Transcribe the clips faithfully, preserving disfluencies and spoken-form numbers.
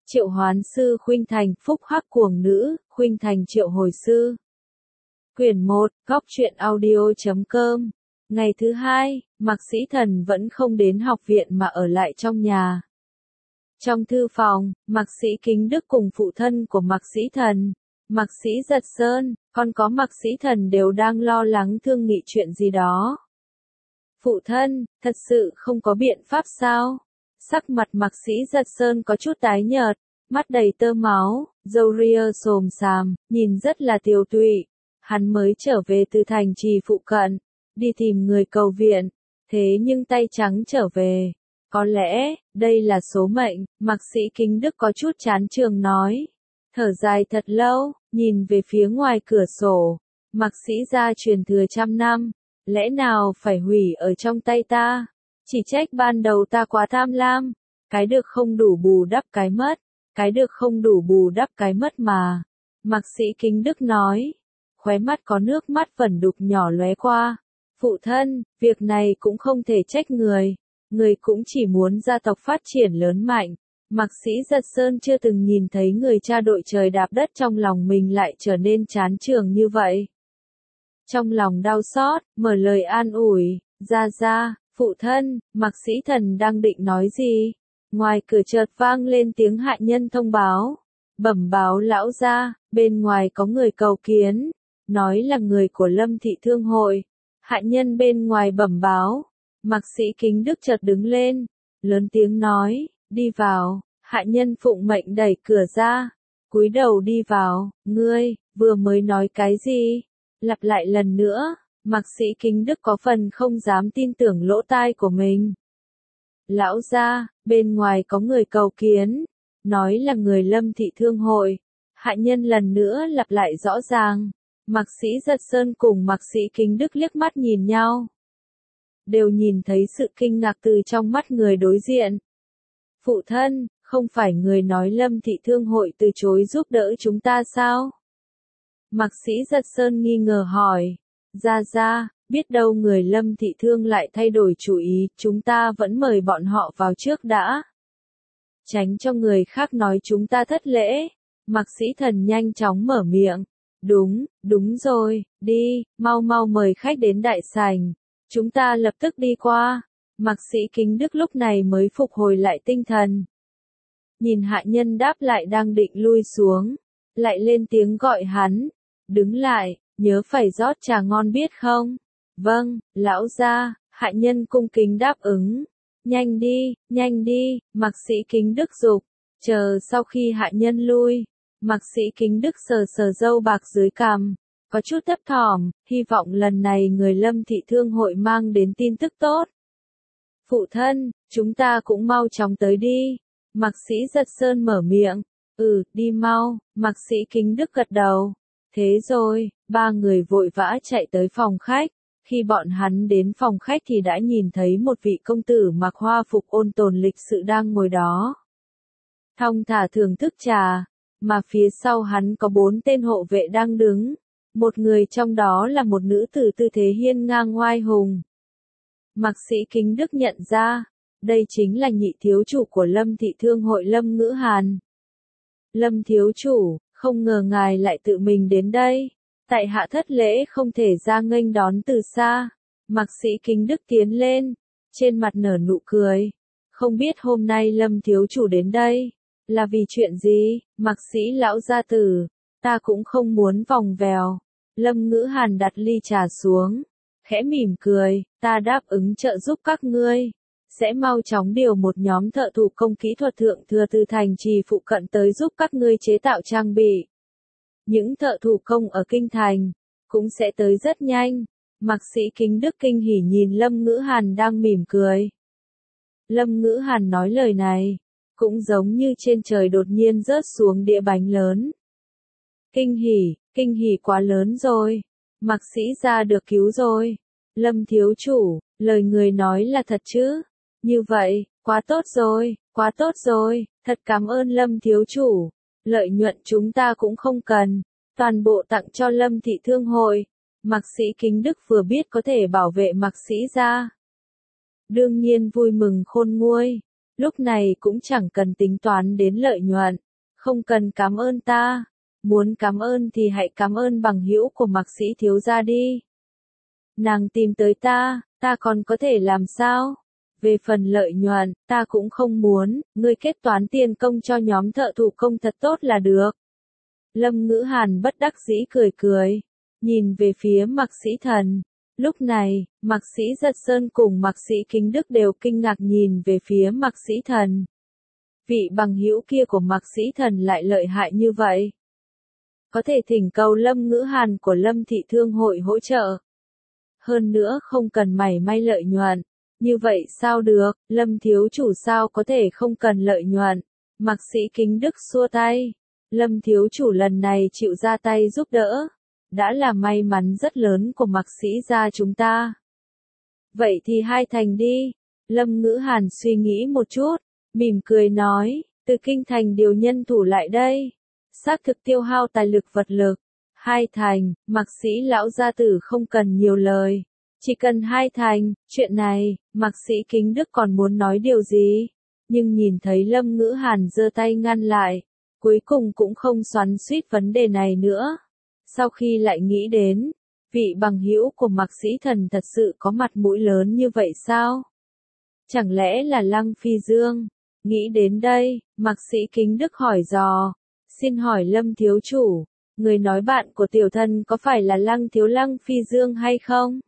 Triệu hoán sư khuynh thành, phúc hắc cuồng nữ, khuynh thành triệu hồi sư. Quyển một, góc truyện audio chấm com. Ngày thứ hai, Mạc Sĩ Thần vẫn không đến học viện mà ở lại trong nhà. Trong thư phòng, Mạc Sĩ Kính Đức cùng phụ thân của Mạc Sĩ Thần, Mạc Sĩ Giật Sơn, còn có Mạc Sĩ Thần đều đang lo lắng thương nghị chuyện gì đó. Phụ thân, thật sự không có biện pháp sao? Sắc mặt Mạc Sĩ Giật Sơn có chút tái nhợt, mắt đầy tơ máu, râu ria xồm xàm, nhìn rất là tiều tụy. Hắn mới trở về từ thành trì phụ cận, đi tìm người cầu viện, thế nhưng tay trắng trở về. Có lẽ, đây là số mệnh, Mạc Sĩ Kính Đức có chút chán trường nói. Thở dài thật lâu, nhìn về phía ngoài cửa sổ, Mạc Sĩ gia truyền thừa trăm năm, lẽ nào phải hủy ở trong tay ta? Chỉ trách ban đầu ta quá tham lam, cái được không đủ bù đắp cái mất, cái được không đủ bù đắp cái mất mà. Mạc Sĩ Kính Đức nói, khóe mắt có nước mắt vẩn đục nhỏ lóe qua. Phụ thân, việc này cũng không thể trách người, người cũng chỉ muốn gia tộc phát triển lớn mạnh. Mạc Sĩ Giật Sơn chưa từng nhìn thấy người cha đội trời đạp đất trong lòng mình lại trở nên chán trường như vậy. Trong lòng đau xót, mở lời an ủi, ra ra, phụ thân, Mạc Sĩ Thần đang định nói gì? Ngoài cửa chợt vang lên tiếng hạ nhân thông báo. Bẩm báo lão gia, bên ngoài có người cầu kiến, nói là người của Lâm Thị Thương Hội. Hạ nhân bên ngoài bẩm báo, Mạc Sĩ Kính Đức chợt đứng lên, lớn tiếng nói, đi vào. Hạ nhân phụng mệnh đẩy cửa ra, cúi đầu đi vào, ngươi, vừa mới nói cái gì? Lặp lại lần nữa, Mạc Sĩ Kính Đức có phần không dám tin tưởng lỗ tai của mình. Lão gia, bên ngoài có người cầu kiến, nói là người Lâm Thị Thương Hội. Hạ nhân lần nữa lặp lại rõ ràng. Mạc Sĩ Giật Sơn cùng Mạc Sĩ Kính Đức liếc mắt nhìn nhau, đều nhìn thấy sự kinh ngạc từ trong mắt người đối diện. Phụ thân, không phải người nói Lâm Thị Thương Hội từ chối giúp đỡ chúng ta sao? Mạc Sĩ Giật Sơn nghi ngờ hỏi. Ra ra, biết đâu người Lâm Thị Thương lại thay đổi chủ ý, chúng ta vẫn mời bọn họ vào trước đã. Tránh cho người khác nói chúng ta thất lễ. Mạc Sĩ Thần nhanh chóng mở miệng. Đúng, đúng rồi, đi, mau mau mời khách đến đại sảnh. Chúng ta lập tức đi qua. Mạc Sĩ Kính Đức lúc này mới phục hồi lại tinh thần. Nhìn hạ nhân đáp lại đang định lui xuống, lại lên tiếng gọi hắn. Đứng lại, nhớ phải rót trà ngon biết không? Vâng, lão gia, hạ nhân cung kính đáp ứng. Nhanh đi, nhanh đi, Mạc Sĩ Kính Đức giục. Chờ sau khi hạ nhân lui, Mạc Sĩ Kính Đức sờ sờ râu bạc dưới cằm, có chút thấp thỏm, hy vọng lần này người Lâm Thị Thương Hội mang đến tin tức tốt. Phụ thân, chúng ta cũng mau chóng tới đi. Mạc Sĩ Giật Sơn mở miệng. Ừ, đi mau. Mạc Sĩ Kính Đức gật đầu. Thế rồi, ba người vội vã chạy tới phòng khách. Khi bọn hắn đến phòng khách thì đã nhìn thấy một vị công tử mặc hoa phục ôn tồn lịch sự đang ngồi đó, thong thả thưởng thức trà, mà phía sau hắn có bốn tên hộ vệ đang đứng. Một người trong đó là một nữ tử tư thế hiên ngang oai hùng. Mạc Sĩ Kính Đức nhận ra, đây chính là nhị thiếu chủ của Lâm Thị Thương Hội Lâm Ngữ Hàn. Lâm thiếu chủ, không ngờ ngài lại tự mình đến đây. Tại hạ thất lễ không thể ra nghênh đón từ xa. Mạc Sĩ Kính Đức tiến lên, trên mặt nở nụ cười. Không biết hôm nay Lâm thiếu chủ đến đây là vì chuyện gì? Mạc Sĩ lão gia tử, ta cũng không muốn vòng vèo. Lâm Ngữ Hàn đặt ly trà xuống, khẽ mỉm cười, ta đáp ứng trợ giúp các ngươi, sẽ mau chóng điều một nhóm thợ thủ công kỹ thuật thượng thừa từ thành trì phụ cận tới giúp các ngươi chế tạo trang bị. Những thợ thủ công ở kinh thành cũng sẽ tới rất nhanh. Mạc Sĩ Kính Đức kinh hỉ nhìn Lâm Ngữ Hàn đang mỉm cười. Lâm Ngữ Hàn nói lời này, cũng giống như trên trời đột nhiên rớt xuống đĩa bánh lớn. Kinh hỉ, kinh hỉ quá lớn rồi. Mạc Sĩ gia được cứu rồi. Lâm thiếu chủ, lời người nói là thật chứ? Như vậy, quá tốt rồi, quá tốt rồi, thật cảm ơn Lâm thiếu chủ. Lợi nhuận chúng ta cũng không cần, toàn bộ tặng cho Lâm Thị Thương Hội. Mạc Sĩ Kính Đức vừa biết có thể bảo vệ Mạc Sĩ gia, đương nhiên vui mừng khôn nguôi. lúc này cũng chẳng cần tính toán đến lợi nhuận, không cần cảm ơn ta, muốn cảm ơn thì hãy cảm ơn bằng hữu của Mạc Sĩ thiếu gia đi. Nàng tìm tới ta, ta còn có thể làm sao? Về phần lợi nhuận, ta cũng không muốn, ngươi kết toán tiền công cho nhóm thợ thủ công thật tốt là được. Lâm Ngữ Hàn bất đắc dĩ cười cười, nhìn về phía Mạc Sĩ Thần. Lúc này, Mạc Sĩ Giật Sơn cùng Mạc Sĩ Kính Đức đều kinh ngạc nhìn về phía Mạc Sĩ Thần. Vị bằng hữu kia của Mạc Sĩ Thần lại lợi hại như vậy. Có thể thỉnh cầu Lâm Ngữ Hàn của Lâm Thị Thương hội hỗ trợ. Hơn nữa không cần mảy may lợi nhuận. Như vậy sao được, Lâm thiếu chủ sao có thể không cần lợi nhuận. Mạc Sĩ Kính Đức xua tay. Lâm thiếu chủ lần này chịu ra tay giúp đỡ. Đã là may mắn rất lớn của Mạc Sĩ gia chúng ta. Vậy thì hai thành đi. Lâm Ngữ Hàn suy nghĩ một chút, mỉm cười nói, từ kinh thành điều nhân thủ lại đây. Xác thực tiêu hao tài lực vật lực. Hai thành, Mạc Sĩ lão gia tử không cần nhiều lời. Chỉ cần hai thành, chuyện này, Mạc Sĩ Kính Đức còn muốn nói điều gì? Nhưng nhìn thấy Lâm Ngữ Hàn giơ tay ngăn lại, cuối cùng cũng không xoắn xuýt vấn đề này nữa. Sau khi lại nghĩ đến, vị bằng hữu của Mạc Sĩ Thần thật sự có mặt mũi lớn như vậy sao? Chẳng lẽ là Lăng Phi Dương? Nghĩ đến đây, Mạc Sĩ Kính Đức hỏi dò, xin hỏi Lâm thiếu chủ, người nói bạn của tiểu thần có phải là Lăng thiếu Lăng Phi Dương hay không?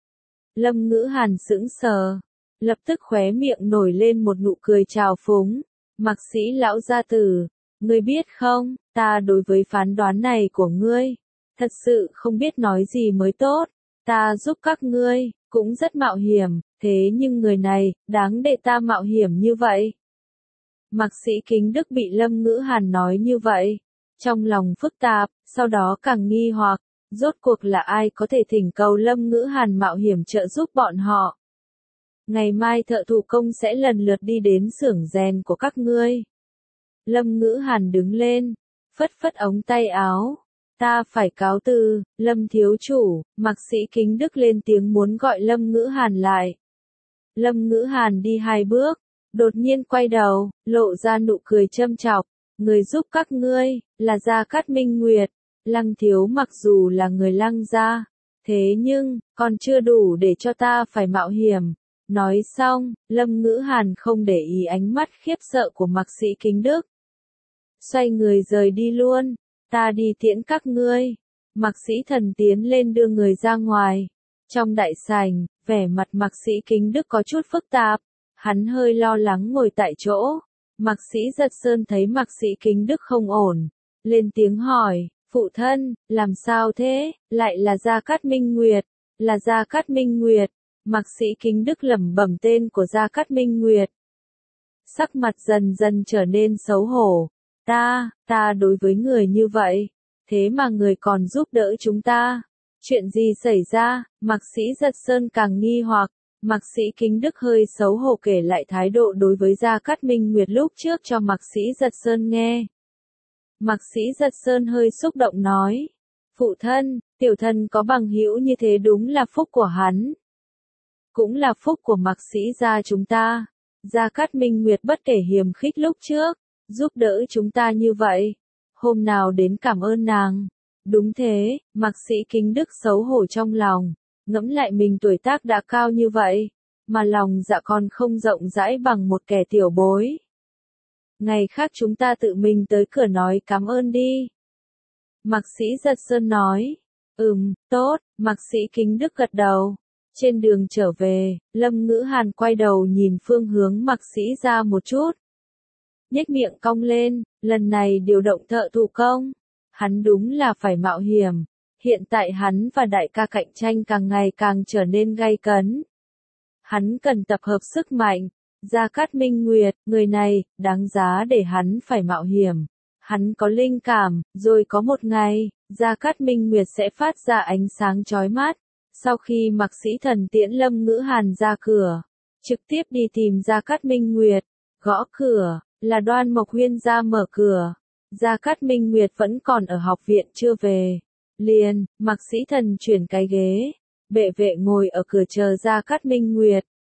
Lâm Ngữ Hàn sững sờ, lập tức khóe miệng nổi lên một nụ cười trào phúng. Mạc Sĩ lão gia tử, ngươi biết không, ta đối với phán đoán này của ngươi, thật sự không biết nói gì mới tốt. Ta giúp các ngươi, cũng rất mạo hiểm, thế nhưng người này, đáng để ta mạo hiểm như vậy. Mạc Sĩ Kính Đức bị Lâm Ngữ Hàn nói như vậy, trong lòng phức tạp, sau đó càng nghi hoặc, rốt cuộc là ai có thể thỉnh cầu Lâm Ngữ Hàn mạo hiểm trợ giúp bọn họ. Ngày mai thợ thủ công sẽ lần lượt đi đến xưởng rèn của các ngươi. Lâm Ngữ Hàn đứng lên, phất phất ống tay áo. Ta phải cáo từ, Lâm thiếu chủ. Mạc Sĩ Kính Đức lên tiếng muốn gọi Lâm Ngữ Hàn lại. Lâm Ngữ Hàn đi hai bước, đột nhiên quay đầu, lộ ra nụ cười châm chọc. Người giúp các ngươi, là Gia Cát Minh Nguyệt. Lăng thiếu mặc dù là người Lăng gia, thế nhưng, còn chưa đủ để cho ta phải mạo hiểm. Nói xong, Lâm Ngữ Hàn không để ý ánh mắt khiếp sợ của Mạc Sĩ Kính Đức. Xoay người rời đi luôn, ta đi tiễn các ngươi. Mạc Sĩ Thần tiến lên đưa người ra ngoài. Trong đại sảnh, vẻ mặt Mạc Sĩ Kính Đức có chút phức tạp. Hắn hơi lo lắng ngồi tại chỗ. Mạc Sĩ Giật Sơn thấy Mạc Sĩ Kính Đức không ổn, lên tiếng hỏi, phụ thân, làm sao thế, lại là Gia Cát Minh Nguyệt, là Gia Cát Minh Nguyệt. Mạc Sĩ Kính Đức lẩm bẩm tên của Gia Cát Minh Nguyệt. Sắc mặt dần dần trở nên xấu hổ. Ta, ta đối với người như vậy, thế mà người còn giúp đỡ chúng ta. Chuyện gì xảy ra? Mạc Sĩ Giật Sơn càng nghi hoặc. Mạc Sĩ Kính Đức hơi xấu hổ kể lại thái độ đối với Gia Cát Minh Nguyệt lúc trước cho Mạc Sĩ Giật Sơn nghe. Mạc Sĩ Giật Sơn hơi xúc động nói, phụ thân, tiểu thần có bằng hữu như thế đúng là phúc của hắn. Cũng là phúc của Mạc Sĩ gia chúng ta. Gia Cát Minh Nguyệt bất kể hiềm khích lúc trước, giúp đỡ chúng ta như vậy. Hôm nào đến cảm ơn nàng. Đúng thế, Mạc Sĩ Kính Đức xấu hổ trong lòng. Ngẫm lại mình tuổi tác đã cao như vậy, mà lòng dạ còn không rộng rãi bằng một kẻ tiểu bối. Ngày khác chúng ta tự mình tới cửa nói cảm ơn đi. Mạc Sĩ Giật Sơn nói, ừm, tốt. Mạc Sĩ Kính Đức gật đầu. Trên đường trở về, Lâm Ngữ Hàn quay đầu nhìn phương hướng Mạc Sĩ ra một chút. Nhếch miệng cong lên, lần này điều động thợ thủ công. Hắn đúng là phải mạo hiểm. Hiện tại hắn và đại ca cạnh tranh càng ngày càng trở nên gay cấn. Hắn cần tập hợp sức mạnh. Gia Cát Minh Nguyệt, người này, đáng giá để hắn phải mạo hiểm. Hắn có linh cảm, rồi có một ngày, Gia Cát Minh Nguyệt sẽ phát ra ánh sáng chói mắt. Sau khi Mạc Sĩ Thần tiễn Lâm Ngữ Hàn ra cửa, trực tiếp đi tìm Gia Cát Minh Nguyệt, gõ cửa, là Đoan Mộc Huyên ra mở cửa. Gia Cát Minh Nguyệt vẫn còn ở học viện chưa về. Liền, Mạc Sĩ Thần chuyển cái ghế, bệ vệ ngồi ở cửa chờ Gia Cát Minh Nguyệt.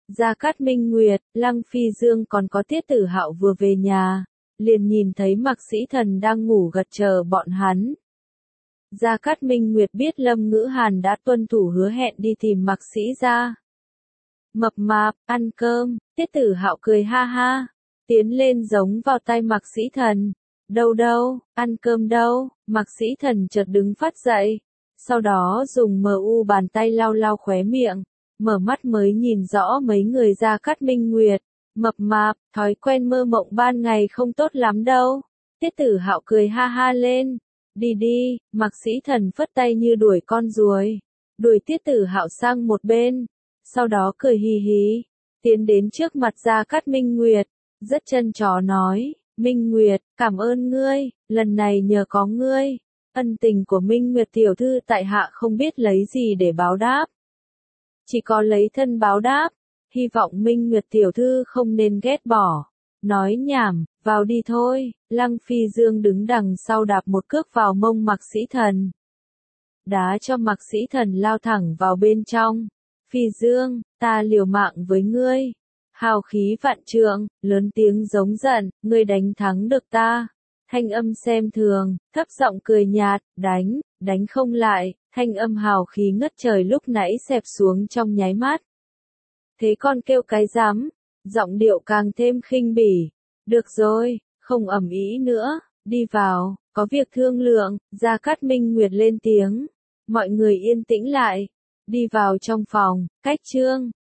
Gia Cát Minh Nguyệt, Lăng Phi Dương còn có Tiết Tử Hạo vừa về nhà, liền nhìn thấy Mạc Sĩ Thần đang ngủ gật chờ bọn hắn. Gia Cát Minh Nguyệt biết Lâm Ngữ Hàn đã tuân thủ hứa hẹn đi tìm Mạc Sĩ gia. Mập mạp, ăn cơm, Tiết Tử Hạo cười ha ha, tiến lên giống vào tay Mạc Sĩ Thần. Đâu đâu, ăn cơm đâu, Mạc Sĩ Thần chợt đứng phát dậy, sau đó dùng mờ u bàn tay lau lau khóe miệng, mở mắt mới nhìn rõ mấy người Gia Cát Minh Nguyệt. Mập mạp, thói quen mơ mộng ban ngày không tốt lắm đâu. Tiết Tử Hạo cười ha ha lên. Đi đi, Mạc Sĩ Thần phất tay như đuổi con ruồi, đuổi Tiết Tử Hạo sang một bên, sau đó cười hì hì, tiến đến trước mặt Gia Cát Minh Nguyệt, rất chân chó nói, Minh Nguyệt, cảm ơn ngươi, lần này nhờ có ngươi, ân tình của Minh Nguyệt tiểu thư tại hạ không biết lấy gì để báo đáp. Chỉ có lấy thân báo đáp, hy vọng Minh Nguyệt tiểu thư không nên ghét bỏ. Nói nhảm, vào đi thôi, Lăng Phi Dương đứng đằng sau đạp một cước vào mông Mạc Sĩ Thần. Đá cho Mạc Sĩ Thần lao thẳng vào bên trong. Phi Dương, ta liều mạng với ngươi. Hào khí vạn trượng, lớn tiếng giống giận, ngươi đánh thắng được ta. Thanh âm xem thường, thấp giọng cười nhạt, đánh, đánh không lại, thanh âm hào khí ngất trời lúc nãy xẹp xuống trong nháy mắt. Thế con kêu cái dám, giọng điệu càng thêm khinh bỉ. Được rồi, không ầm ĩ nữa, đi vào, có việc thương lượng, Gia Cát Minh Nguyệt lên tiếng. Mọi người yên tĩnh lại, đi vào trong phòng, cách trương.